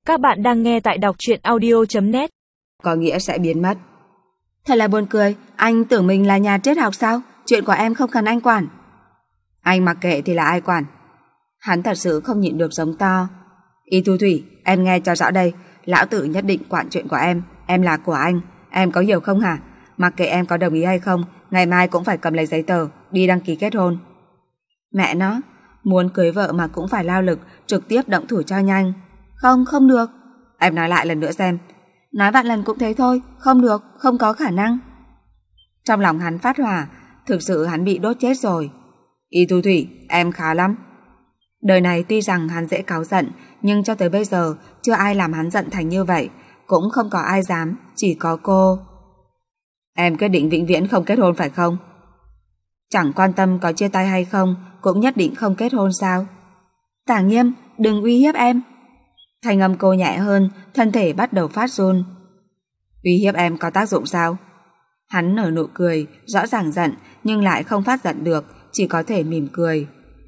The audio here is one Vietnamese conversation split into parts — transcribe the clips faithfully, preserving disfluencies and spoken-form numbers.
Các bạn đang nghe tại đọc truyện audio chấm net. Có nghĩa sẽ biến mất. Thật là buồn cười, anh tưởng mình là nhà triết học sao? Chuyện của em không cần anh quản. Anh mặc kệ thì là ai quản? Hắn thật sự không nhịn được giống to. Y Thu Thủy, em nghe cho rõ đây, lão tử nhất định quản chuyện của em. Em là của anh, em có hiểu không hả? Mặc kệ em có đồng ý hay không, ngày mai cũng phải cầm lấy giấy tờ đi đăng ký kết hôn. Mẹ nó, muốn cưới vợ mà cũng phải lao lực, trực tiếp động thủ cho nhanh. Không, không được. Em nói lại lần nữa xem. Nói vạn lần cũng thế thôi, không được, không có khả năng. Trong lòng hắn phát hỏa, thực sự hắn bị đốt chết rồi. Y Thu Thủy, em khá lắm. Đời này tuy rằng hắn dễ cáu giận, nhưng cho tới bây giờ chưa ai làm hắn giận thành như vậy. Cũng không có ai dám, chỉ có cô. Em quyết định vĩnh viễn không kết hôn phải không? Chẳng quan tâm có chia tay hay không, cũng nhất định không kết hôn sao? Tả Nghiêm, đừng uy hiếp em. Thanh âm cô nhẹ hơn, thân thể bắt đầu phát run. Uy hiếp em có tác dụng sao? Hắn nở nụ cười, rõ ràng giận nhưng lại không phát giận được, chỉ có thể mỉm cười.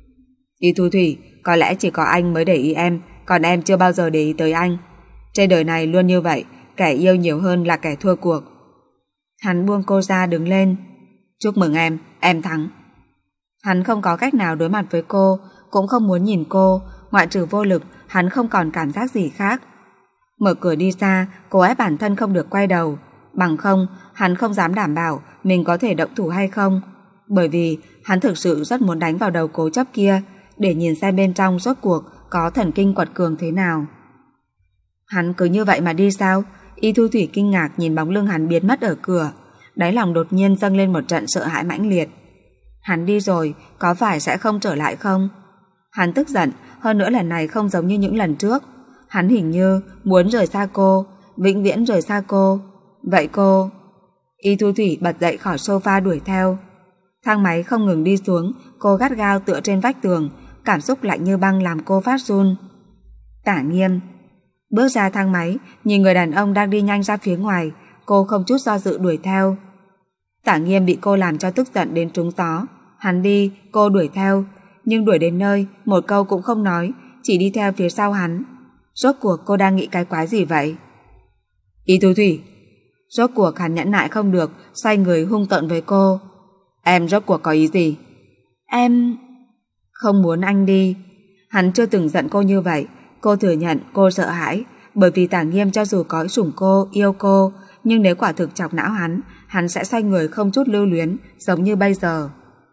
Y Thu Thủy, có lẽ chỉ có anh mới để ý em, còn em chưa bao giờ để ý tới anh. Trên đời này luôn như vậy, kẻ yêu nhiều hơn là kẻ thua cuộc. Hắn buông cô ra đứng lên. Chúc mừng em, em thắng. Hắn không có cách nào đối mặt với cô, cũng không muốn nhìn cô, ngoại trừ vô lực, hắn không còn cảm giác gì khác. Mở cửa đi xa, cô ép bản thân không được quay đầu. Bằng không, hắn không dám đảm bảo mình có thể động thủ hay không. Bởi vì hắn thực sự rất muốn đánh vào đầu cố chấp kia, để nhìn xem bên trong rốt cuộc có thần kinh quật cường thế nào. Hắn cứ như vậy mà đi sao? Y Thu Thủy kinh ngạc nhìn bóng lưng hắn biến mất ở cửa, đáy lòng đột nhiên dâng lên một trận sợ hãi mãnh liệt. Hắn đi rồi, có phải sẽ không trở lại không? Hắn tức giận, hơn nữa lần này không giống như những lần trước. Hắn hình như muốn rời xa cô, vĩnh viễn rời xa cô. Vậy cô... Y Thu Thủy bật dậy khỏi sofa đuổi theo. Thang máy không ngừng đi xuống, cô gắt gao tựa trên vách tường, cảm xúc lạnh như băng làm cô phát run. Tả Nghiêm bước ra thang máy, nhìn người đàn ông đang đi nhanh ra phía ngoài, cô không chút do dự đuổi theo. Tả Nghiêm bị cô làm cho tức giận đến trúng gió. Hắn đi, cô đuổi theo, nhưng đuổi đến nơi, một câu cũng không nói, chỉ đi theo phía sau hắn. Rốt cuộc cô đang nghĩ cái quái gì vậy? Y Thu Thủy. Rốt cuộc hắn nhẫn nại không được, xoay người hung tợn với cô. Em rốt cuộc có ý gì? Em... không muốn anh đi. Hắn chưa từng giận cô như vậy. Cô thừa nhận cô sợ hãi, bởi vì Tả Nghiêm cho dù có sủng cô, yêu cô, nhưng nếu quả thực chọc não hắn, hắn sẽ xoay người không chút lưu luyến, giống như bây giờ.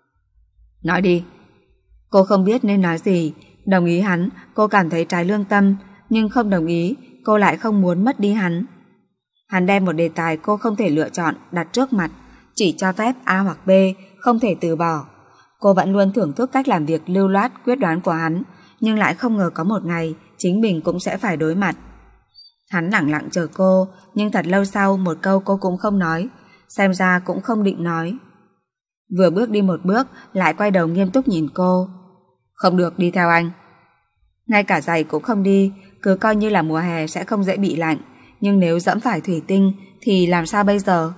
Nói đi. Cô không biết nên nói gì. Đồng ý hắn, cô cảm thấy trái lương tâm, nhưng không đồng ý, cô lại không muốn mất đi hắn. Hắn đem một đề tài cô không thể lựa chọn đặt trước mặt, chỉ cho phép A hoặc B, không thể từ bỏ. Cô vẫn luôn thưởng thức cách làm việc lưu loát, quyết đoán của hắn, nhưng lại không ngờ có một ngày chính mình cũng sẽ phải đối mặt. Hắn lẳng lặng chờ cô, nhưng thật lâu sau một câu cô cũng không nói, xem ra cũng không định nói. Vừa bước đi một bước, lại quay đầu nghiêm túc nhìn cô. Không được đi theo anh. Ngay cả giày cũng không đi, cứ coi như là mùa hè sẽ không dễ bị lạnh, nhưng nếu dẫm phải thủy tinh thì làm sao bây giờ?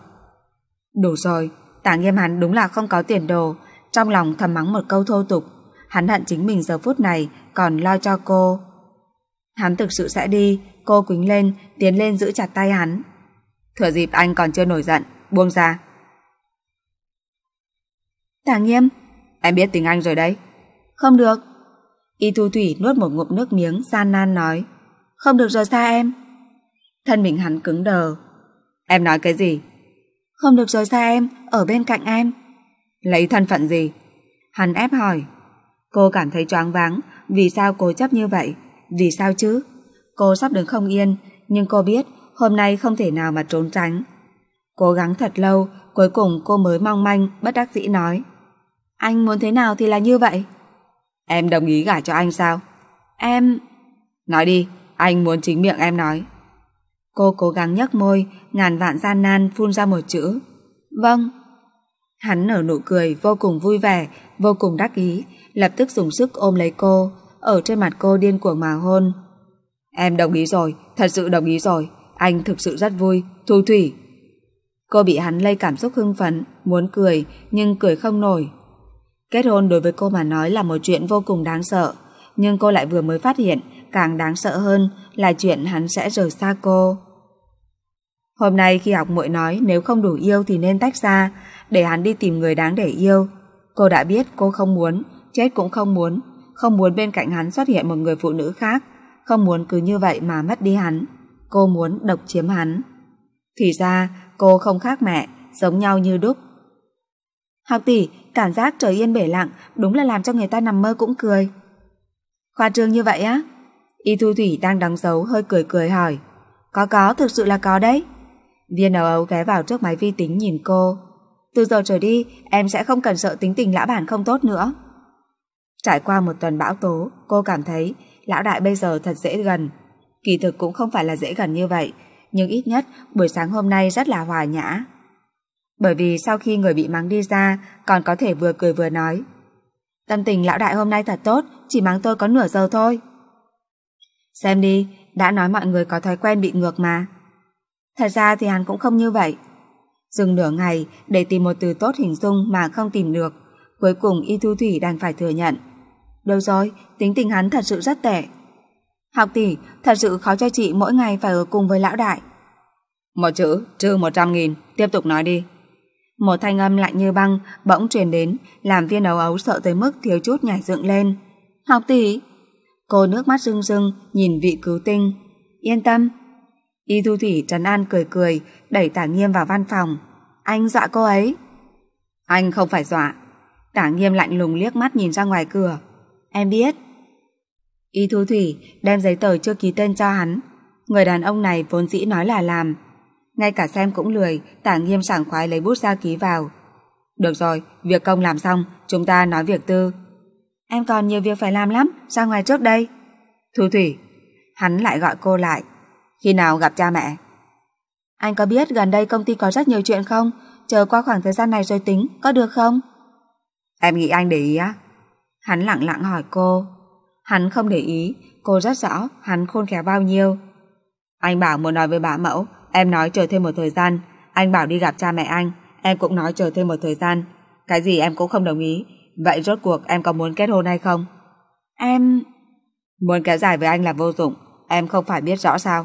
Đủ rồi, Tả Nghiêm hắn đúng là không có tiền đồ. Trong lòng thầm mắng một câu thô tục. Hắn hận chính mình giờ phút này còn lo cho cô. Hắn thực sự sẽ đi. Cô quýnh lên, tiến lên giữ chặt tay hắn. Thừa dịp anh còn chưa nổi giận, buông ra. Tả Nghiêm, em biết tiếng Anh rồi đấy. Không được. Y Thu Thủy nuốt một ngụm nước miếng, gian nan nói. Không được rời xa em. Thân mình hắn cứng đờ. Em nói cái gì? Không được rời xa em, ở bên cạnh em. Lấy thân phận gì? Hắn ép hỏi. Cô cảm thấy choáng váng. Vì sao cố chấp như vậy? Vì sao chứ? Cô sắp đứng không yên, nhưng cô biết hôm nay không thể nào mà trốn tránh. Cố gắng thật lâu, cuối cùng cô mới mong manh, bất đắc dĩ nói. Anh muốn thế nào thì là như vậy. Em đồng ý gả cho anh sao? Em... Nói đi, anh muốn chính miệng em nói. Cô cố gắng nhếch môi, ngàn vạn gian nan phun ra một chữ. Vâng. Hắn nở nụ cười vô cùng vui vẻ, vô cùng đắc ý, lập tức dùng sức ôm lấy cô, ở trên mặt cô điên cuồng mà hôn. Em đồng ý rồi, thật sự đồng ý rồi, anh thực sự rất vui, Thu Thủy. Cô bị hắn lây cảm xúc hưng phấn, muốn cười, nhưng cười không nổi. Kết hôn đối với cô mà nói là một chuyện vô cùng đáng sợ, nhưng cô lại vừa mới phát hiện càng đáng sợ hơn là chuyện hắn sẽ rời xa cô. Hôm nay khi học muội nói nếu không đủ yêu thì nên tách ra, để hắn đi tìm người đáng để yêu. Cô đã biết cô không muốn, chết cũng không muốn, không muốn bên cạnh hắn xuất hiện một người phụ nữ khác, không muốn cứ như vậy mà mất đi hắn. Cô muốn độc chiếm hắn. Thì ra cô không khác mẹ, giống nhau như đúc. Học tỷ, cảm giác trời yên bể lặng đúng là làm cho người ta nằm mơ cũng cười. Khoa trương như vậy á? Y Thu Thủy đang đóng dấu hơi cười cười hỏi. Có có, thực sự là có đấy. Viên ấu ấu ghé vào trước máy vi tính nhìn cô. Từ giờ trở đi em sẽ không cần sợ tính tình lão bản không tốt nữa. Trải qua một tuần bão tố, cô cảm thấy lão đại bây giờ thật dễ gần. Kỳ thực cũng không phải là dễ gần như vậy, nhưng ít nhất buổi sáng hôm nay rất là hòa nhã. Bởi vì sau khi người bị mắng đi ra còn có thể vừa cười vừa nói. Tâm tình lão đại hôm nay thật tốt, chỉ mắng tôi có nửa giờ thôi. Xem đi, đã nói mọi người có thói quen bị ngược mà. Thật ra thì hắn cũng không như vậy. Dừng nửa ngày để tìm một từ tốt hình dung mà không tìm được. Cuối cùng Y Thu Thủy đành phải thừa nhận. Đâu rồi, tính tình hắn thật sự rất tệ. Học tỷ, thật sự khó cho chị mỗi ngày phải ở cùng với lão đại. Một chữ, trừ một trăm nghìn, tiếp tục nói đi. Một thanh âm lạnh như băng bỗng truyền đến, làm Viên ấu ấu sợ tới mức thiếu chút nhảy dựng lên. Học tỷ. Cô nước mắt rưng rưng nhìn vị cứu tinh. Yên tâm. Y Thu Thủy trấn an cười cười, đẩy Tả Nghiêm vào văn phòng. Anh dọa cô ấy. Anh không phải dọa. Tả Nghiêm lạnh lùng liếc mắt nhìn ra ngoài cửa. Em biết. Y Thu Thủy đem giấy tờ chưa ký tên cho hắn. Người đàn ông này vốn dĩ nói là làm, ngay cả xem cũng lười. Tả Nghiêm sảng khoái lấy bút ra ký vào. Được rồi, việc công làm xong, chúng ta nói việc tư. Em còn nhiều việc phải làm lắm, ra ngoài trước đây. Thu Thủy. Hắn lại gọi cô lại. Khi nào gặp cha mẹ? Anh có biết gần đây công ty có rất nhiều chuyện không? Chờ qua khoảng thời gian này rồi tính, có được không? Em nghĩ anh để ý á? Hắn lặng lặng hỏi cô. Hắn không để ý, cô rất rõ hắn khôn khéo bao nhiêu. Anh bảo muốn nói với bá mẫu, em nói chờ thêm một thời gian. Anh bảo đi gặp cha mẹ anh, em cũng nói chờ thêm một thời gian. Cái gì em cũng không đồng ý. Vậy rốt cuộc em có muốn kết hôn hay không? Em... Muốn kéo dài với anh là vô dụng, em không phải biết rõ sao?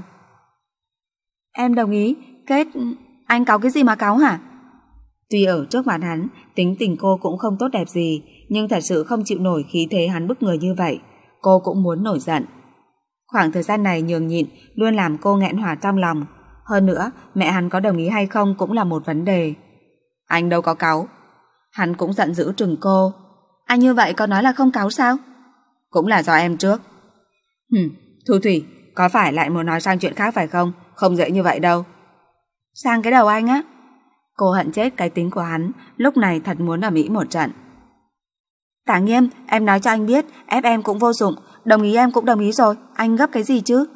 Em đồng ý, kết... Anh cáu cái gì mà cáu hả? Tuy ở trước mặt hắn, tính tình cô cũng không tốt đẹp gì, nhưng thật sự không chịu nổi khí thế hắn bức người như vậy. Cô cũng muốn nổi giận. Khoảng thời gian này nhường nhịn luôn làm cô nghẹn hỏa trong lòng. Hơn nữa, mẹ hắn có đồng ý hay không cũng là một vấn đề. Anh đâu có cáu. Hắn cũng giận dữ trừng cô. Anh như vậy có nói là không cáu sao? Cũng là do em trước. Hừm, Thu Thủy, có phải lại muốn nói sang chuyện khác phải không? Không dễ như vậy đâu. Sang cái đầu anh á. Cô hận chết cái tính của hắn, lúc này thật muốn ở Mỹ một trận. Tả Nghiêm, em nói cho anh biết, ép em cũng vô dụng, đồng ý em cũng đồng ý rồi, anh gấp cái gì chứ?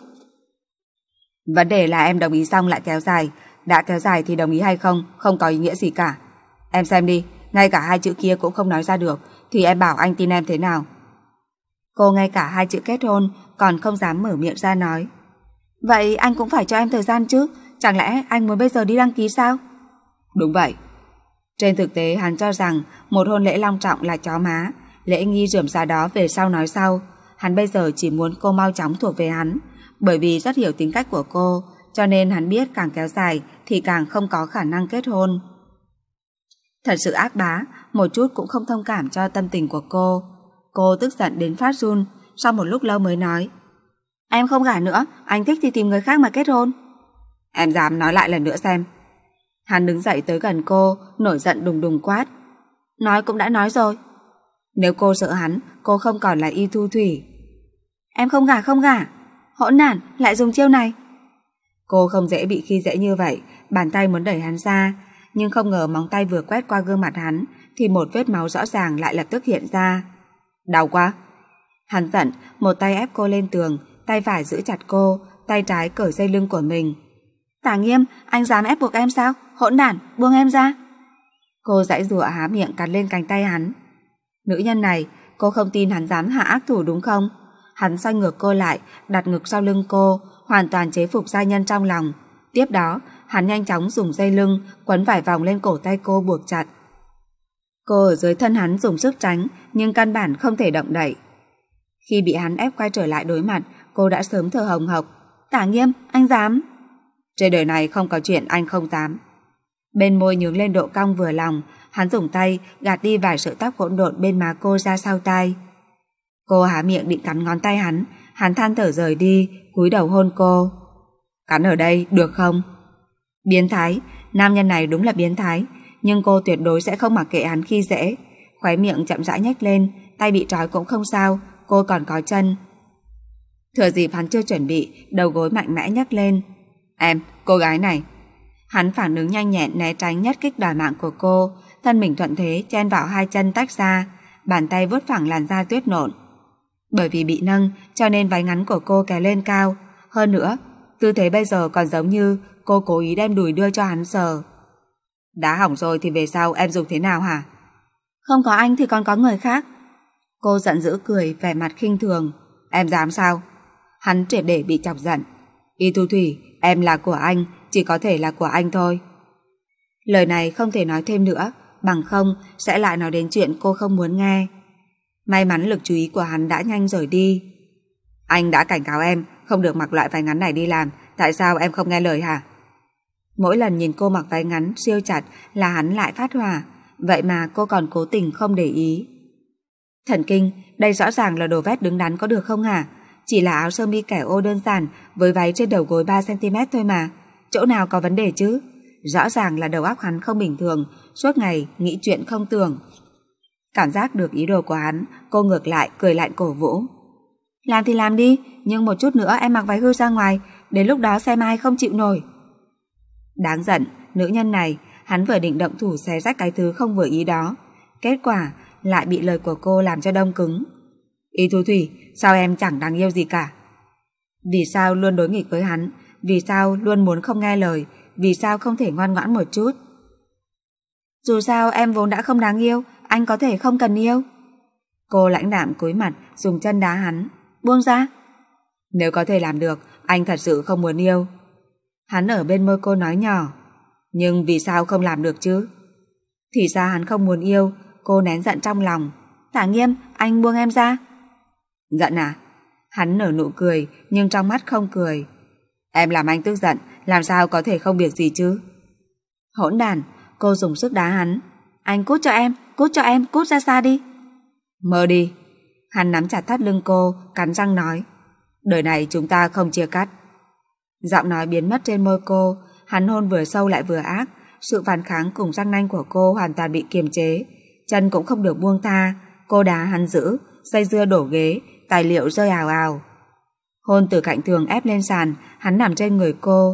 Vấn đề là em đồng ý xong lại kéo dài, đã kéo dài thì đồng ý hay không, không có ý nghĩa gì cả. Em xem đi, ngay cả hai chữ kia cũng không nói ra được, thì em bảo anh tin em thế nào? Cô ngay cả hai chữ kết hôn còn không dám mở miệng ra nói. Vậy anh cũng phải cho em thời gian chứ, chẳng lẽ anh muốn bây giờ đi đăng ký sao? Đúng vậy. Trên thực tế hắn cho rằng một hôn lễ long trọng là chó má, lễ nghi rườm rà đó về sau nói sau. Hắn bây giờ chỉ muốn cô mau chóng thuộc về hắn, bởi vì rất hiểu tính cách của cô, cho nên hắn biết càng kéo dài thì càng không có khả năng kết hôn. Thật sự ác bá, một chút cũng không thông cảm cho tâm tình của cô. Cô tức giận đến phát run, sau một lúc lâu mới nói. Em không gả nữa, anh thích thì tìm người khác mà kết hôn. Em dám nói lại lần nữa xem. Hắn đứng dậy tới gần cô, nổi giận đùng đùng quát. Nói cũng đã nói rồi. Nếu cô sợ hắn, cô không còn là Y Thu Thủy. Em không gả không gả. Hỗn đản, lại dùng chiêu này. Cô không dễ bị khi dễ như vậy, bàn tay muốn đẩy hắn ra, nhưng không ngờ móng tay vừa quét qua gương mặt hắn thì một vết máu rõ ràng lại lập tức hiện ra. Đau quá. Hắn giận, một tay ép cô lên tường, tay phải giữ chặt cô, tay trái cởi dây lưng của mình. Tả Nghiêm, anh dám ép buộc em sao? Hỗn đản, buông em ra. Cô giãy giụa há miệng cắn lên cánh tay hắn. Nữ nhân này, cô không tin hắn dám hạ ác thủ đúng không? Hắn xoay ngược cô lại, đặt ngực sau lưng cô, hoàn toàn chế phục giai nhân trong lòng. Tiếp đó, hắn nhanh chóng dùng dây lưng quấn vải vòng lên cổ tay cô buộc chặt. Cô ở dưới thân hắn dùng sức tránh, nhưng căn bản không thể động đậy. Khi bị hắn ép quay trở lại đối mặt, cô đã sớm thở hồng hộc. Tả Nghiêm, anh dám? Trên đời này không có chuyện anh không dám. Bên môi nhướng lên độ cong vừa lòng, hắn dùng tay gạt đi vài sợi tóc hỗn độn bên má cô ra sau tai. Cô há miệng định cắn ngón tay hắn, hắn than thở rời đi, cúi đầu hôn cô. Cắn ở đây, được không? Biến thái, nam nhân này đúng là biến thái, nhưng cô tuyệt đối sẽ không mặc kệ hắn khi dễ. Khóe miệng chậm rãi nhếch lên, tay bị trói cũng không sao, cô còn có chân. Thừa dịp hắn chưa chuẩn bị, đầu gối mạnh mẽ nhấc lên. Em, cô gái này. Hắn phản ứng nhanh nhẹn né tránh nhất kích đòi mạng của cô, thân mình thuận thế chen vào hai chân tách ra, bàn tay vuốt phẳng làn da tuyết nộn. Bởi vì bị nâng cho nên váy ngắn của cô kéo lên cao, hơn nữa tư thế bây giờ còn giống như cô cố ý đem đùi đưa cho hắn sờ. Đã hỏng rồi thì về sau em dùng thế nào hả? Không có anh thì còn có người khác. Cô giận dữ cười, vẻ mặt khinh thường. Em dám sao? Hắn triệt để bị chọc giận. Y Thu Thủy, em là của anh, chỉ có thể là của anh thôi. Lời này không thể nói thêm nữa, bằng không sẽ lại nói đến chuyện cô không muốn nghe. May mắn lực chú ý của hắn đã nhanh rời đi. Anh đã cảnh cáo em không được mặc loại váy ngắn này đi làm, tại sao em không nghe lời hả? Mỗi lần nhìn cô mặc váy ngắn siêu chặt là hắn lại phát hỏa, vậy mà cô còn cố tình không để ý. Thần kinh, đây rõ ràng là đồ vét đứng đắn có được không hả? Chỉ là áo sơ mi kẻ ô đơn giản với váy trên đầu gối ba xăng-ti-mét thôi mà, chỗ nào có vấn đề chứ? Rõ ràng là đầu óc hắn không bình thường, suốt ngày nghĩ chuyện không tưởng. Cảm giác được ý đồ của hắn, cô ngược lại cười lạnh cổ vũ. Làm thì làm đi, nhưng một chút nữa em mặc váy hư ra ngoài, đến lúc đó xem ai không chịu nổi. Đáng giận, nữ nhân này, hắn vừa định động thủ xé rách cái thứ không vừa ý đó, kết quả lại bị lời của cô làm cho đông cứng. Y Thu Thủy, sao em chẳng đáng yêu gì cả? Vì sao luôn đối nghịch với hắn? Vì sao luôn muốn không nghe lời? Vì sao không thể ngoan ngoãn một chút? Dù sao em vốn đã không đáng yêu, anh có thể không cần yêu. Cô lãnh đạm cúi mặt, dùng chân đá hắn. Buông ra. Nếu có thể làm được, anh thật sự không muốn yêu. Hắn ở bên môi cô nói nhỏ. Nhưng vì sao không làm được chứ? Thì ra hắn không muốn yêu. Cô nén giận trong lòng. Tả Nghiêm, anh buông em ra. Giận à? Hắn nở nụ cười, nhưng trong mắt không cười. Em làm anh tức giận, làm sao có thể không việc gì chứ? Hỗn đản, cô dùng sức đá hắn. Anh cút cho em, cút cho em, cút ra xa đi. Mơ đi. Hắn nắm chặt thắt lưng cô, cắn răng nói. Đời này chúng ta không chia cắt. Giọng nói biến mất trên môi cô, hắn hôn vừa sâu lại vừa ác, sự phản kháng cùng răng nanh của cô hoàn toàn bị kiềm chế, chân cũng không được buông tha, cô đá hắn giữ, dây dưa đổ ghế, tài liệu rơi ào ào. Hôn từ cạnh tường ép lên sàn, hắn nằm trên người cô.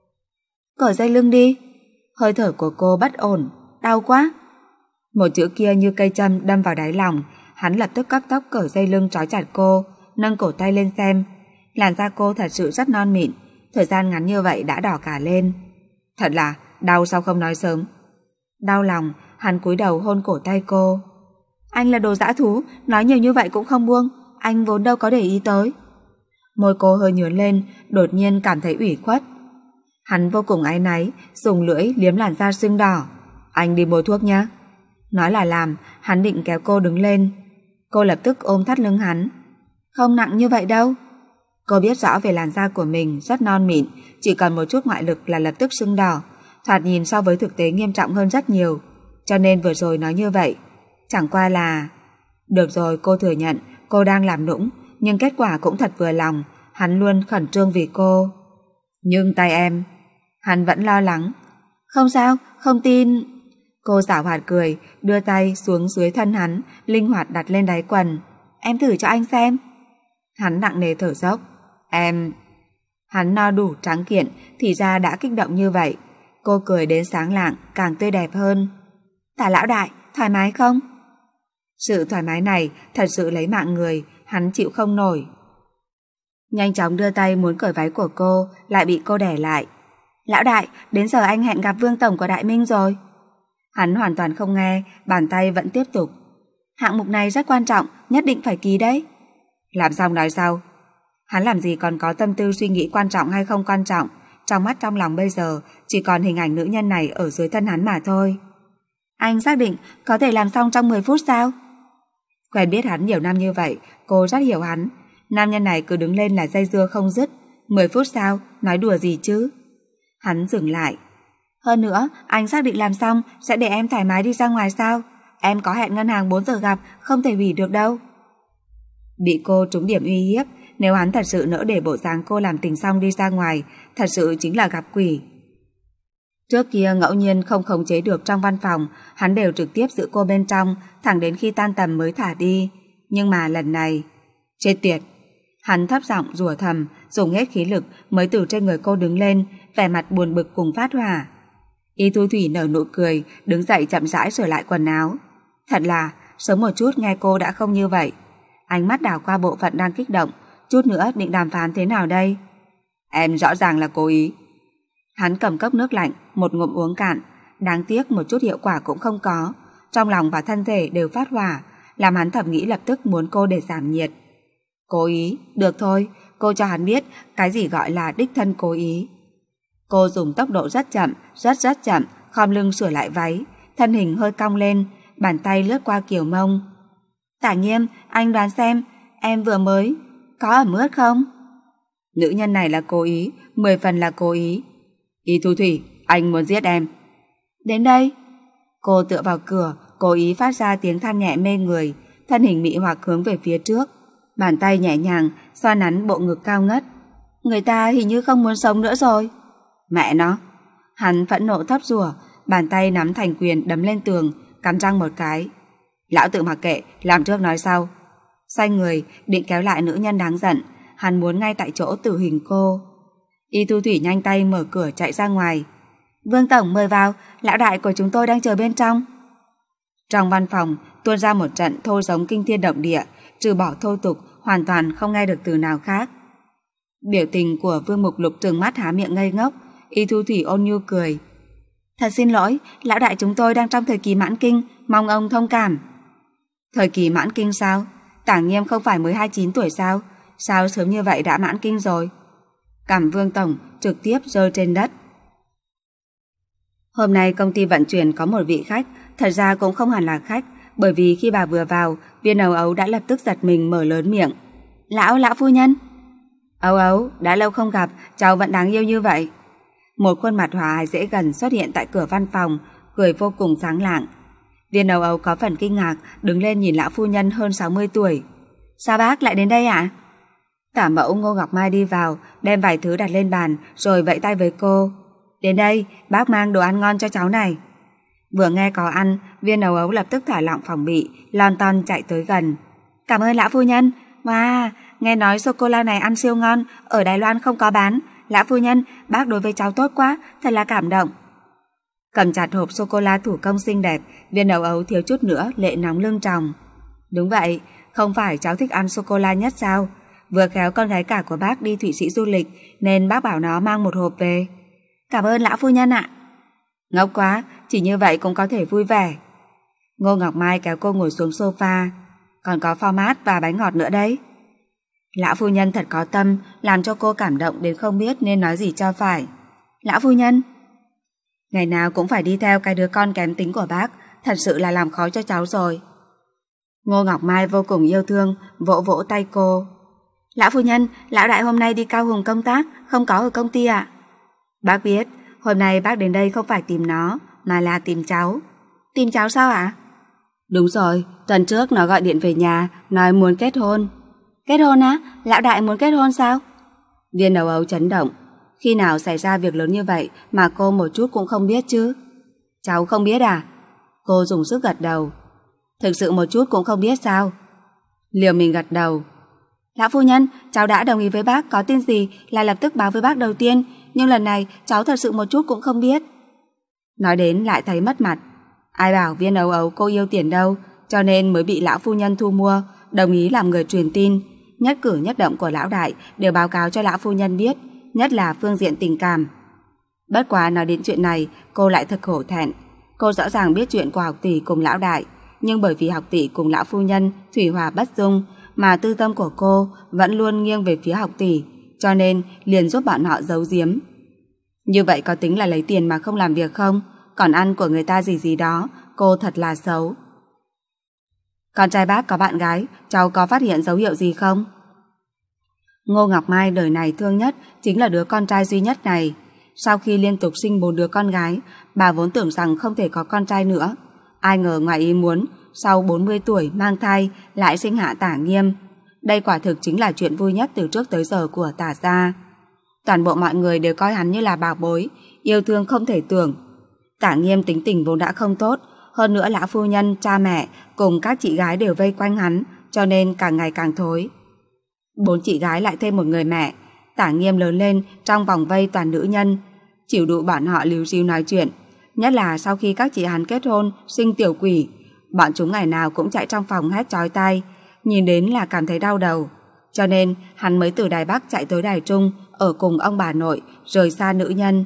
Cởi dây lưng đi. Hơi thở của cô bất ổn, đau quá. Một chữ kia như cây châm đâm vào đáy lòng, hắn lập tức cắt tóc cởi dây lưng trói chặt cô, nâng cổ tay lên xem. Làn da cô thật sự rất non mịn, thời gian ngắn như vậy đã đỏ cả lên. Thật là đau sao không nói sớm. Đau lòng, hắn cúi đầu hôn cổ tay cô. Anh là đồ dã thú, nói nhiều như vậy cũng không buông, anh vốn đâu có để ý tới. Môi cô hơi nhướng lên, đột nhiên cảm thấy ủy khuất. Hắn vô cùng áy náy, dùng lưỡi liếm làn da sưng đỏ. Anh đi mua thuốc nhé. Nói là làm, hắn định kéo cô đứng lên. Cô lập tức ôm thắt lưng hắn. Không nặng như vậy đâu. Cô biết rõ về làn da của mình rất non mịn, chỉ cần một chút ngoại lực là lập tức sưng đỏ, thoạt nhìn so với thực tế nghiêm trọng hơn rất nhiều, cho nên vừa rồi nói như vậy. Chẳng qua là... Được rồi, cô thừa nhận cô đang làm nũng, nhưng kết quả cũng thật vừa lòng, hắn luôn khẩn trương vì cô. Nhưng tay em... Hắn vẫn lo lắng. Không sao, không tin... Cô giảo hoạt cười, đưa tay xuống dưới thân hắn, linh hoạt đặt lên đáy quần. Em thử cho anh xem. Hắn nặng nề thở dốc. Em... Hắn no đủ trắng kiện, thì ra đã kích động như vậy. Cô cười đến sáng lạng, càng tươi đẹp hơn. Tả lão đại, thoải mái không? Sự thoải mái này thật sự lấy mạng người, hắn chịu không nổi. Nhanh chóng đưa tay muốn cởi váy của cô, lại bị cô đẻ lại. Lão đại, đến giờ anh hẹn gặp Vương Tổng của Đại Minh rồi. Hắn hoàn toàn không nghe, bàn tay vẫn tiếp tục. Hạng mục này rất quan trọng, nhất định phải ký đấy. Làm xong nói sau. Hắn làm gì còn có tâm tư suy nghĩ quan trọng hay không quan trọng, trong mắt trong lòng bây giờ chỉ còn hình ảnh nữ nhân này ở dưới thân hắn mà thôi. Anh xác định có thể làm xong trong mười phút sao? Quen biết hắn nhiều năm như vậy, cô rất hiểu hắn. Nam nhân này cứ đứng lên là dây dưa không dứt. Mười phút sao, nói đùa gì chứ? Hắn dừng lại. Hơn nữa, anh xác định làm xong sẽ để em thoải mái đi ra ngoài sao? Em có hẹn ngân hàng bốn giờ gặp, không thể hủy được đâu. Bị cô trúng điểm uy hiếp, nếu hắn thật sự nỡ để bộ dáng cô làm tình xong đi ra ngoài, thật sự chính là gặp quỷ. Trước kia ngẫu nhiên không khống chế được trong văn phòng, hắn đều trực tiếp giữ cô bên trong, thẳng đến khi tan tầm mới thả đi. Nhưng mà lần này... Chết tiệt! Hắn thấp giọng rủa thầm, dùng hết khí lực mới từ trên người cô đứng lên, vẻ mặt buồn bực cùng phát hỏa. Y Thu Thủy nở nụ cười, đứng dậy chậm rãi sửa lại quần áo. Thật là, sớm một chút nghe cô đã không như vậy. Ánh mắt đảo qua bộ phận đang kích động, chút nữa định đàm phán thế nào đây? Em rõ ràng là cố ý. Hắn cầm cốc nước lạnh, một ngụm uống cạn, đáng tiếc một chút hiệu quả cũng không có. Trong lòng và thân thể đều phát hỏa, làm hắn thầm nghĩ lập tức muốn cô để giảm nhiệt. Cố ý, được thôi, cô cho hắn biết cái gì gọi là đích thân cố ý. Cô dùng tốc độ rất chậm, rất rất chậm, khom lưng sửa lại váy, thân hình hơi cong lên, bàn tay lướt qua kiều mông. Tả Nghiêm, anh đoán xem, em vừa mới có ẩm ướt không? Nữ nhân này là cố ý, mười phần là cố ý. Y Thu Thủy, anh muốn giết em. Đến đây. Cô tựa vào cửa, cố ý phát ra tiếng than nhẹ mê người, thân hình mị hoặc hướng về phía trước. Bàn tay nhẹ nhàng xoa nắn bộ ngực cao ngất. Người ta hình như không muốn sống nữa rồi. Mẹ nó! Hắn phẫn nộ thấp rủa, bàn tay nắm thành quyền đấm lên tường, cắn răng một cái. Lão tự mặc kệ, làm trước nói sau. Xoay người, định kéo lại nữ nhân đáng giận, hắn muốn ngay tại chỗ tử hình cô. Y Thu Thủy nhanh tay mở cửa chạy ra ngoài. Vương Tổng mời vào, lão đại của chúng tôi đang chờ bên trong. Trong văn phòng tuôn ra một trận thô giống kinh thiên động địa, trừ bỏ thô tục, hoàn toàn không nghe được từ nào khác. Biểu tình của Vương Mục Lục trừng mắt há miệng ngây ngốc. Y Thu Thủy ôn nhu cười. Thật xin lỗi, lão đại chúng tôi đang trong thời kỳ mãn kinh, mong ông thông cảm. Thời kỳ mãn kinh sao? Tả Nghiêm không phải mới hai mươi chín tuổi sao? Sao sớm như vậy đã mãn kinh rồi? Cảm Vương Tổng trực tiếp rơi trên đất. Hôm nay công ty vận chuyển có một vị khách, thật ra cũng không hẳn là khách, bởi vì khi bà vừa vào, Viên Ấu Ấu đã lập tức giật mình mở lớn miệng. Lão, lão phu nhân. Ấu Ấu, đã lâu không gặp, cháu vẫn đáng yêu như vậy. Một khuôn mặt hòa ái dễ gần xuất hiện tại cửa văn phòng, cười vô cùng sáng lạng. Viên Ấu Ấu có phần kinh ngạc, đứng lên nhìn lão phu nhân hơn sáu mươi tuổi. Sao bác lại đến đây ạ? À? Tả mẫu Ngô Ngọc Mai đi vào, đem vài thứ đặt lên bàn, rồi vẫy tay với cô. Đến đây, bác mang đồ ăn ngon cho cháu này. Vừa nghe có ăn, Viên Ấu Ấu lập tức thả lỏng phòng bị, lon ton chạy tới gần. Cảm ơn lão phu nhân. Wow, nghe nói sô-cô-la này ăn siêu ngon, ở Đài Loan không có bán. Lão phu nhân, bác đối với cháu tốt quá, thật là cảm động. Cầm chặt hộp sô-cô-la thủ công xinh đẹp, Viên Ấu Ấu thiếu chút nữa lệ nóng lưng tròng. Đúng vậy, không phải cháu thích ăn sô-cô-la nhất sao? Vừa khéo con gái cả của bác đi Thụy Sĩ du lịch, nên bác bảo nó mang một hộp về. Cảm ơn lão phu nhân ạ. Ngốc quá, chỉ như vậy cũng có thể vui vẻ. Ngô Ngọc Mai kéo cô ngồi xuống sofa. Còn có format và bánh ngọt nữa đấy. Lão phu nhân thật có tâm, làm cho cô cảm động đến không biết nên nói gì cho phải. Lão phu nhân, ngày nào cũng phải đi theo cái đứa con kém tính của bác, thật sự là làm khó cho cháu rồi. Ngô Ngọc Mai vô cùng yêu thương, vỗ vỗ tay cô. Lão phu nhân, lão đại hôm nay đi Cao Hùng công tác, không có ở công ty ạ. Bác biết, hôm nay bác đến đây không phải tìm nó, mà là tìm cháu. Tìm cháu sao ạ? Đúng rồi, tuần trước nó gọi điện về nhà, nói muốn kết hôn. Kết hôn á? Lão đại muốn kết hôn sao? Viên Ấu Ấu chấn động. Khi nào xảy ra việc lớn như vậy mà cô một chút cũng không biết chứ? Cháu không biết à? Cô dùng sức gật đầu. Thực sự một chút cũng không biết sao? Liều mình gật đầu. Lão phu nhân, cháu đã đồng ý với bác, có tin gì là lập tức báo với bác đầu tiên, nhưng lần này cháu thật sự một chút cũng không biết. Nói đến lại thấy mất mặt. Ai bảo Viên Ấu Ấu cô yêu tiền đâu, cho nên mới bị lão phu nhân thu mua, đồng ý làm người truyền tin. Nhất cử nhất động của lão đại đều báo cáo cho lão phu nhân biết, nhất là phương diện tình cảm. Bất quá nói đến chuyện này, cô lại thật khổ thẹn. Cô rõ ràng biết chuyện của học tỷ cùng lão đại, nhưng bởi vì học tỷ cùng lão phu nhân thủy hòa bất dung, mà tư tâm của cô vẫn luôn nghiêng về phía học tỷ, cho nên liền giúp bọn họ giấu giếm. Như vậy có tính là lấy tiền mà không làm việc không? Còn ăn của người ta gì gì đó, cô thật là xấu. Con trai bác có bạn gái, cháu có phát hiện dấu hiệu gì không? Ngô Ngọc Mai đời này thương nhất chính là đứa con trai duy nhất này. Sau khi liên tục sinh bốn đứa con gái, bà vốn tưởng rằng không thể có con trai nữa. Ai ngờ ngoài ý muốn, sau bốn mươi tuổi mang thai lại sinh hạ Tả Nghiêm. Đây quả thực chính là chuyện vui nhất từ trước tới giờ của Tả gia. Toàn bộ mọi người đều coi hắn như là bảo bối, yêu thương không thể tưởng. Tả Nghiêm tính tình vốn đã không tốt, hơn nữa lão phu nhân, cha mẹ cùng các chị gái đều vây quanh hắn, cho nên càng ngày càng thối. Bốn chị gái lại thêm một người mẹ. Tả Nghiêm lớn lên trong vòng vây toàn nữ nhân, chịu đủ bọn họ líu ríu nói chuyện. Nhất là sau khi các chị hắn kết hôn sinh tiểu quỷ, bọn chúng ngày nào cũng chạy trong phòng hét chói tai, nhìn đến là cảm thấy đau đầu. Cho nên hắn mới từ Đài Bắc chạy tới Đài Trung ở cùng ông bà nội, rời xa nữ nhân.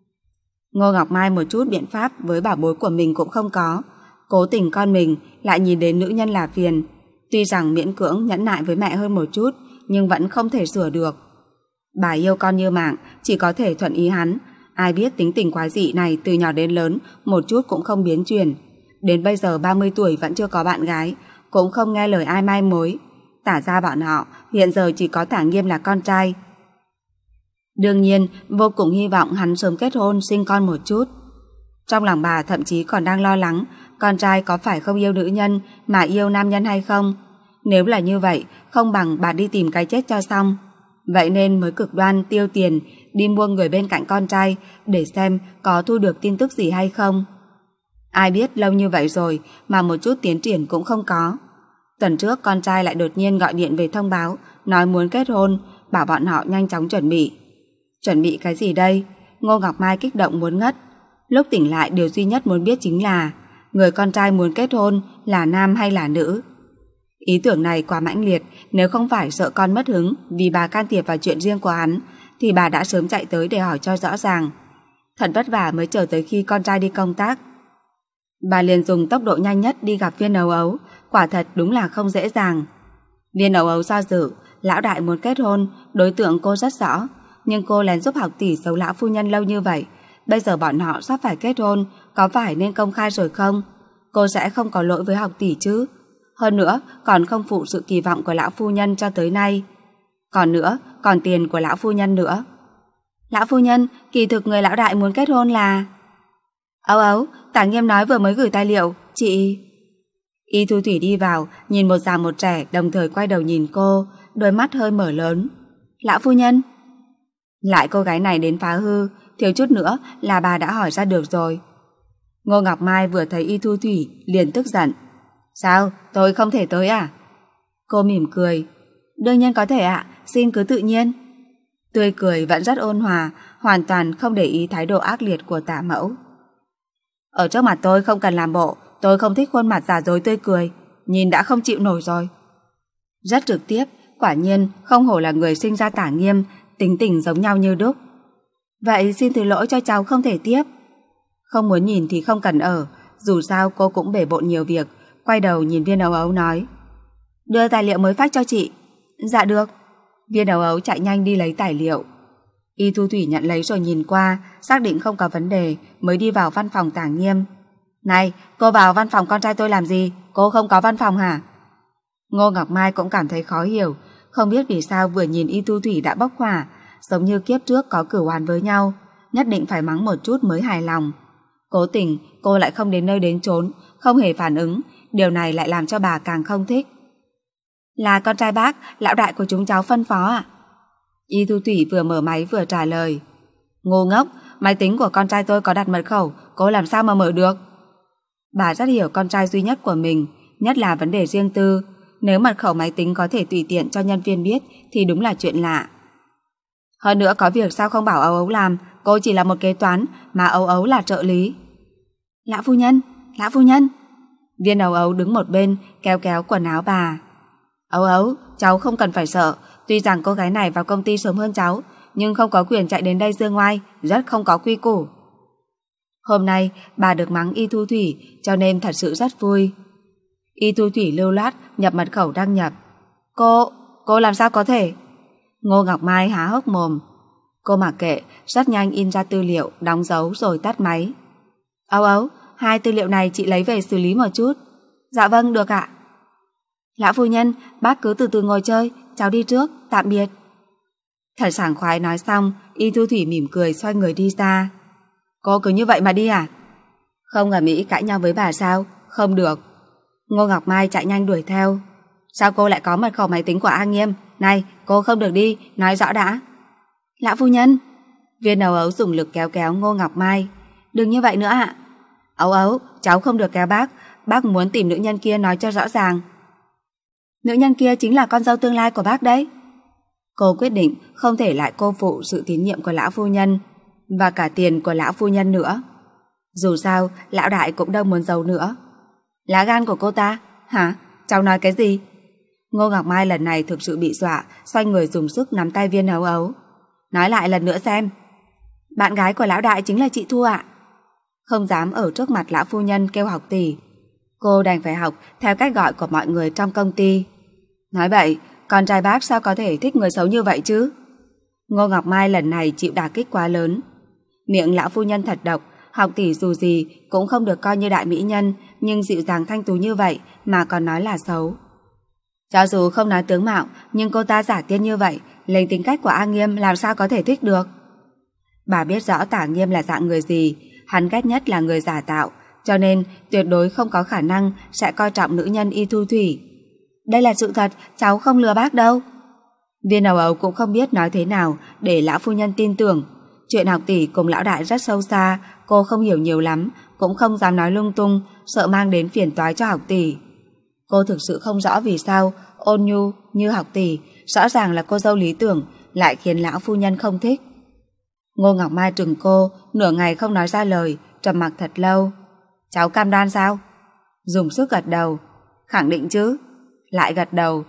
Ngô Ngọc Mai một chút biện pháp với bảo bối của mình cũng không có. Cố tình con mình lại nhìn đến nữ nhân là phiền. Tuy rằng miễn cưỡng nhẫn nại với mẹ hơn một chút, nhưng vẫn không thể sửa được. Bà yêu con như mạng, chỉ có thể thuận ý hắn. Ai biết tính tình quái dị này từ nhỏ đến lớn một chút cũng không biến chuyển. Đến bây giờ ba mươi tuổi vẫn chưa có bạn gái, cũng không nghe lời ai mai mối. Tả ra bọn họ hiện giờ chỉ có Tả Nghiêm là con trai. Đương nhiên vô cùng hy vọng hắn sớm kết hôn sinh con một chút. Trong lòng bà thậm chí còn đang lo lắng con trai có phải không yêu nữ nhân mà yêu nam nhân hay không. Nếu là như vậy, không bằng bà đi tìm cái chết cho xong. Vậy nên mới cực đoan tiêu tiền đi mua người bên cạnh con trai để xem có thu được tin tức gì hay không. Ai biết lâu như vậy rồi mà một chút tiến triển cũng không có. Tuần trước con trai lại đột nhiên gọi điện về thông báo, nói muốn kết hôn, bảo bọn họ nhanh chóng chuẩn bị. Chuẩn bị cái gì đây? Ngô Ngọc Mai kích động muốn ngất. Lúc tỉnh lại điều duy nhất muốn biết chính là người con trai muốn kết hôn là nam hay là nữ. Ý tưởng này quá mãnh liệt, nếu không phải sợ con mất hứng vì bà can thiệp vào chuyện riêng của hắn, thì bà đã sớm chạy tới để hỏi cho rõ ràng. Thật vất vả mới chờ tới khi con trai đi công tác. Bà liền dùng tốc độ nhanh nhất đi gặp Viên Ấu Ấu, quả thật đúng là không dễ dàng. Viên Ấu Ấu do dự, lão đại muốn kết hôn, đối tượng cô rất rõ, nhưng cô lén giúp học tỷ giấu lão phu nhân lâu như vậy, bây giờ bọn họ sắp phải kết hôn, có phải nên công khai rồi không? Cô sẽ không có lỗi với học tỷ chứ? Hơn nữa, còn không phụ sự kỳ vọng của lão phu nhân cho tới nay. Còn nữa, còn tiền của lão phu nhân nữa. Lão phu nhân, kỳ thực người lão đại muốn kết hôn là... Ấu Ấu, Tả Nghiêm nói vừa mới gửi tài liệu, chị... Y Thu Thủy đi vào, nhìn một già một trẻ, đồng thời quay đầu nhìn cô, đôi mắt hơi mở lớn. Lão phu nhân? Lại cô gái này đến phá hư, thiếu chút nữa là bà đã hỏi ra được rồi. Ngô Ngọc Mai vừa thấy Y Thu Thủy liền tức giận. Sao, tôi không thể tới à? Cô mỉm cười. Đương nhiên có thể ạ, xin cứ tự nhiên. Tươi cười vẫn rất ôn hòa, hoàn toàn không để ý thái độ ác liệt của Tả mẫu. Ở trước mặt tôi không cần làm bộ, tôi không thích khuôn mặt giả dối tươi cười, nhìn đã không chịu nổi rồi. Rất trực tiếp, quả nhiên không hổ là người sinh ra Tả Nghiêm, tính tình giống nhau như đúc. Vậy xin thứ lỗi cho cháu không thể tiếp. Không muốn nhìn thì không cần ở, dù sao cô cũng bể bộn nhiều việc. Quay đầu nhìn Viên Ấu Ấu nói, đưa tài liệu mới phát cho chị. Dạ được. Viên Ấu Ấu chạy nhanh đi lấy tài liệu. Y Thu Thủy nhận lấy rồi nhìn qua, xác định không có vấn đề mới đi vào văn phòng Tả Nghiêm. Này, cô vào văn phòng con trai tôi làm gì? Cô không có văn phòng hả? Ngô Ngọc Mai cũng cảm thấy khó hiểu, không biết vì sao vừa nhìn Y Thu Thủy đã bốc hỏa, giống như kiếp trước có cửu oán với nhau, nhất định phải mắng một chút mới hài lòng. Cố tình cô lại không đến nơi đến chốn, không hề phản ứng, điều này lại làm cho bà càng không thích. Là con trai bác, lão đại của chúng cháu phân phó ạ. Y Thu Thủy vừa mở máy vừa trả lời. Ngu ngốc, máy tính của con trai tôi có đặt mật khẩu, cô làm sao mà mở được? Bà rất hiểu con trai duy nhất của mình, nhất là vấn đề riêng tư. Nếu mật khẩu máy tính có thể tùy tiện cho nhân viên biết thì đúng là chuyện lạ. Hơn nữa có việc sao không bảo Ấu Ấu làm, cô chỉ là một kế toán mà Ấu Ấu là trợ lý. Lão phu nhân, lão phu nhân. Viên Ấu Ấu đứng một bên kéo kéo quần áo bà. Ấu Ấu, cháu không cần phải sợ, tuy rằng cô gái này vào công ty sớm hơn cháu, nhưng không có quyền chạy đến đây dương ngoai, rất không có quy củ. Hôm nay bà được mắng Y Thu Thủy cho nên thật sự rất vui. Y Thu Thủy lưu loát nhập mật khẩu đăng nhập. Cô, cô làm sao có thể? Ngô Ngọc Mai há hốc mồm. Cô mặc kệ, rất nhanh in ra tư liệu, đóng dấu rồi tắt máy. Ấu Ấu, hai tư liệu này chị lấy về xử lý một chút. Dạ vâng, được ạ. Lão phu nhân, bác cứ từ từ ngồi chơi, cháu đi trước, tạm biệt. Thật sảng khoái nói xong, Y Thu Thủy mỉm cười xoay người đi ra. Cô cứ như vậy mà đi à? Không ở Mỹ cãi nhau với bà sao? Không được. Ngô Ngọc Mai chạy nhanh đuổi theo. Sao cô lại có mật khẩu máy tính của A Nghiêm? Này, cô không được đi, nói rõ đã. Lão phu nhân. Viên ấu ấu dùng lực kéo kéo Ngô Ngọc Mai. Đừng như vậy nữa ạ. Ấu ấu, cháu không được kéo bác. Bác muốn tìm nữ nhân kia nói cho rõ ràng. Nữ nhân kia chính là con dâu tương lai của bác đấy. Cô quyết định không thể lại cô phụ sự tín nhiệm của lão phu nhân và cả tiền của lão phu nhân nữa. Dù sao, lão đại cũng đâu muốn giấu nữa. Lá gan của cô ta? Hả? Cháu nói cái gì? Ngô Ngọc Mai lần này thực sự bị dọa, xoay người dùng sức nắm tay Viên ấu ấu. Nói lại lần nữa xem. Bạn gái của lão đại chính là chị Thu ạ. Không dám ở trước mặt lão phu nhân kêu học tỷ. Cô đành phải học theo cách gọi của mọi người trong công ty. Nói vậy, con trai bác sao có thể thích người xấu như vậy chứ? Ngô Ngọc Mai lần này chịu đả kích quá lớn. Miệng lão phu nhân thật độc, học tỷ dù gì cũng không được coi như đại mỹ nhân, nhưng dịu dàng thanh tú như vậy mà còn nói là xấu. Cho dù không nói tướng mạo, nhưng cô ta giả tiên như vậy, lấy tính cách của A Nghiêm làm sao có thể thích được? Bà biết rõ Tả Nghiêm là dạng người gì, hắn ghét nhất là người giả tạo, cho nên tuyệt đối không có khả năng sẽ coi trọng nữ nhân Y Thu Thủy. Đây là sự thật, cháu không lừa bác đâu. Viên ấu ấu cũng không biết nói thế nào để lão phu nhân tin tưởng. Chuyện học tỷ cùng lão đại rất sâu xa, cô không hiểu nhiều lắm, cũng không dám nói lung tung, sợ mang đến phiền toái cho học tỷ. Cô thực sự không rõ vì sao ôn nhu như học tỷ, rõ ràng là cô dâu lý tưởng, lại khiến lão phu nhân không thích. Ngô Ngọc Mai trừng cô, nửa ngày không nói ra lời, trầm mặc thật lâu. Cháu cam đoan sao? Dùng sức gật đầu. Khẳng định chứ? Lại gật đầu.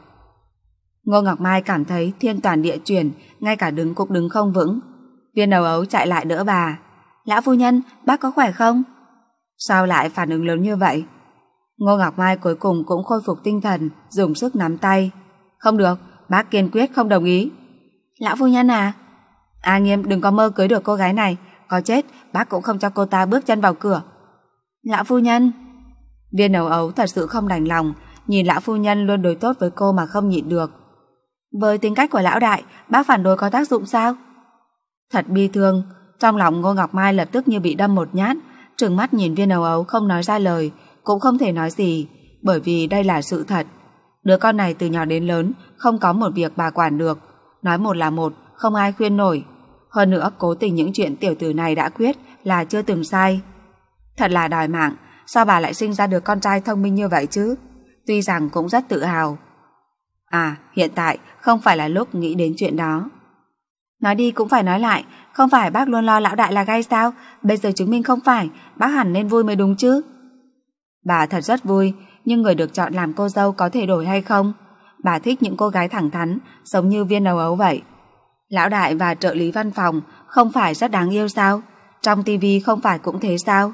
Ngô Ngọc Mai cảm thấy thiên toàn địa chuyển, ngay cả đứng cũng đứng không vững. Viên ấu ấu chạy lại đỡ bà. Lão phu nhân, bác có khỏe không? Sao lại phản ứng lớn như vậy? Ngô Ngọc Mai cuối cùng cũng khôi phục tinh thần, dùng sức nắm tay. Không được, bác kiên quyết không đồng ý. Lão phu nhân à? A Nghiêm đừng có mơ cưới được cô gái này, có chết bác cũng không cho cô ta bước chân vào cửa. Lão phu nhân. Viên ấu ấu thật sự không đành lòng, nhìn lão phu nhân luôn đối tốt với cô mà không nhịn được. Với tính cách của lão đại, bác phản đối có tác dụng sao? Thật bi thương. Trong lòng Ngô Ngọc Mai lập tức như bị đâm một nhát, trừng mắt nhìn Viên ấu ấu không nói ra lời, cũng không thể nói gì, bởi vì đây là sự thật. Đứa con này từ nhỏ đến lớn không có một việc bà quản được, nói một là một, không ai khuyên nổi. Hơn nữa cố tình những chuyện tiểu tử này đã quyết là chưa từng sai. Thật là đòi mạng, sao bà lại sinh ra được con trai thông minh như vậy chứ? Tuy rằng cũng rất tự hào. À, hiện tại không phải là lúc nghĩ đến chuyện đó. Nói đi cũng phải nói lại, không phải bác luôn lo lão đại là gay sao? Bây giờ chứng minh không phải, bác hẳn nên vui mới đúng chứ. Bà thật rất vui, nhưng người được chọn làm cô dâu có thể đổi hay không? Bà thích những cô gái thẳng thắn, giống như Viên ấu ấu vậy. Lão đại và trợ lý văn phòng không phải rất đáng yêu sao? Trong tivi không phải cũng thế sao?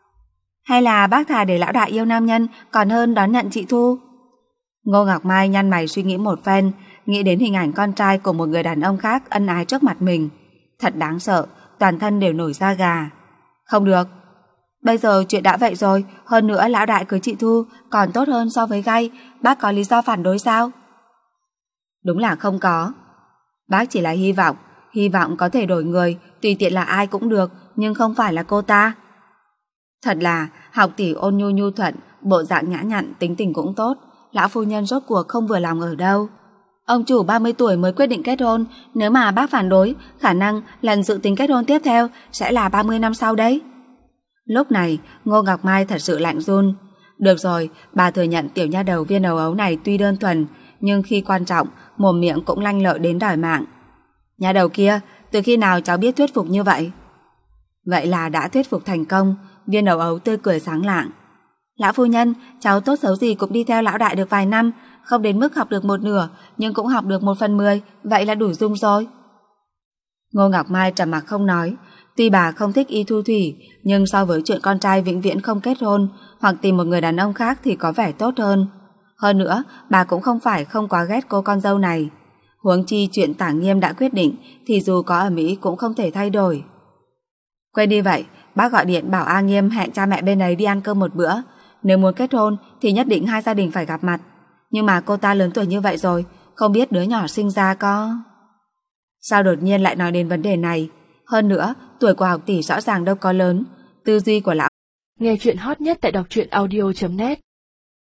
Hay là bác thà để lão đại yêu nam nhân còn hơn đón nhận chị Thu? Ngô Ngọc Mai nhăn mày suy nghĩ một phen, nghĩ đến hình ảnh con trai của một người đàn ông khác ân ái trước mặt mình. Thật đáng sợ, toàn thân đều nổi da gà. Không được. Bây giờ chuyện đã vậy rồi, hơn nữa lão đại cưới chị Thu còn tốt hơn so với gay, bác có lý do phản đối sao? Đúng là không có. Bác chỉ là hy vọng, hy vọng có thể đổi người, tùy tiện là ai cũng được, nhưng không phải là cô ta. Thật là, học tỷ ôn nhu nhu thuận, bộ dạng nhã nhặn, tính tình cũng tốt, lão phu nhân rốt cuộc không vừa lòng ở đâu. Ông chủ ba mươi tuổi mới quyết định kết hôn, nếu mà bác phản đối, khả năng lần dự tính kết hôn tiếp theo sẽ là ba mươi năm sau đấy. Lúc này, Ngô Ngọc Mai thật sự lạnh run. Được rồi, bà thừa nhận tiểu nha đầu Viên ấu ấu này tuy đơn thuần, nhưng khi quan trọng, mồm miệng cũng lanh lợi đến đòi mạng. Nha đầu kia, từ khi nào cháu biết thuyết phục như vậy? Vậy là đã thuyết phục thành công. Viên ấu ấu tươi cười sáng lạng. Lão phu nhân, cháu tốt xấu gì cũng đi theo lão đại được vài năm, không đến mức học được một nửa, nhưng cũng học được một phần mười, vậy là đủ dung rồi. Ngô Ngọc Mai trầm mặc không nói. Tuy bà không thích Y Thu Thủy, nhưng so với chuyện con trai vĩnh viễn không kết hôn hoặc tìm một người đàn ông khác thì có vẻ tốt hơn. Hơn nữa, bà cũng không phải không quá ghét cô con dâu này. Huống chi chuyện Tả Nghiêm đã quyết định thì dù có ở Mỹ cũng không thể thay đổi. Quên đi vậy, bác gọi điện bảo A Nghiêm hẹn cha mẹ bên ấy đi ăn cơm một bữa. Nếu muốn kết hôn thì nhất định hai gia đình phải gặp mặt. Nhưng mà cô ta lớn tuổi như vậy rồi, không biết đứa nhỏ sinh ra có... Sao đột nhiên lại nói đến vấn đề này? Hơn nữa, tuổi của học tỷ rõ ràng đâu có lớn. Tư duy của lão. Nghe chuyện hot nhất tại đọc truyện audio chấm net